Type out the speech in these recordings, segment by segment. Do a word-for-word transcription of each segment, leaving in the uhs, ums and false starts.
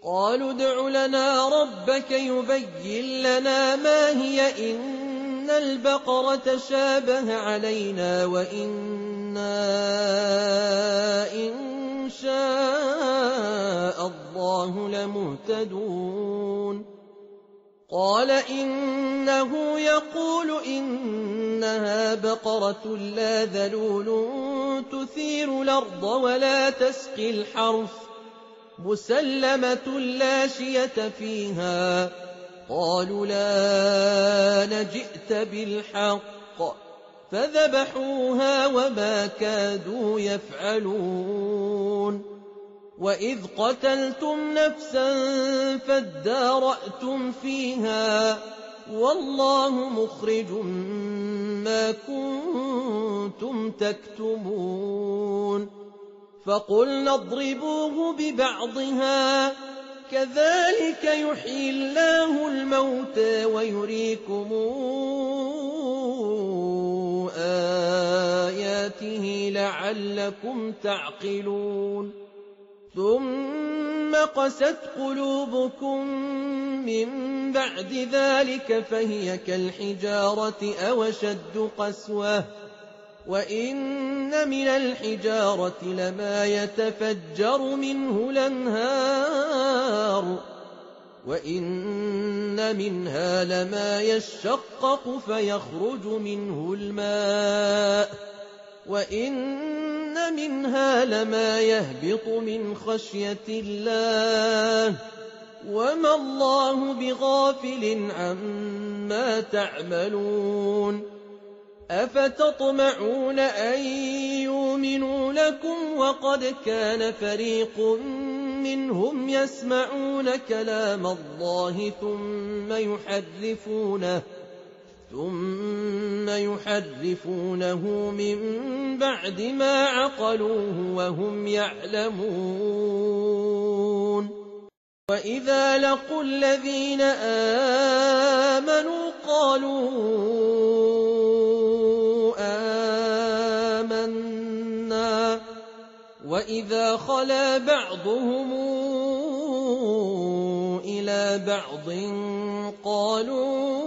قالوا ادْعُ لنا ربك يبين لنا ما هي إن البقرة تشابه علينا وإنا إن شاء الله لمهتدون قال إنه يقول إنها بقرة لا ذلول تثير الأرض ولا تسقي الحرث مسلمة لا شية فيها قالوا لا نجئت بالحق فذبحوها وما كادوا يفعلون وإذ قتلتم نفسا فادارأتم فيها والله مخرج ما كنتم تكتمون فقلنا اضربوه ببعضها كذلك يحيي الله الموتى ويريكم آياته لعلكم تعقلون ثم قست قلوبكم من بعد ذلك فهي كالحجارة أو أشد قسوة وإن من الحجارة لما يتفجر منه الأنهار وإن منها لما يشقق فيخرج منه الماء وإن منها لما يهبط من خشية الله وما الله بغافل عما تعملون أفتطمعون أن يؤمنوا لكم وقد كان فريق منهم يسمعون كلام الله ثم يحرفونه ثم يحرفونه من بعد ما عقلوه وهم يعلمون وإذا لقوا الذين آمنوا قالوا آمنا وإذا خلا بعضهم إلى بعض قالوا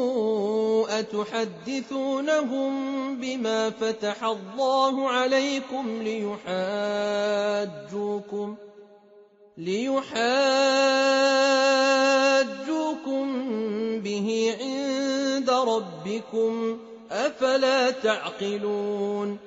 أتحدثونهم بما فتح الله عليكم ليحاجوكم ليحاجوكم به عند ربكم أفلا تعقلون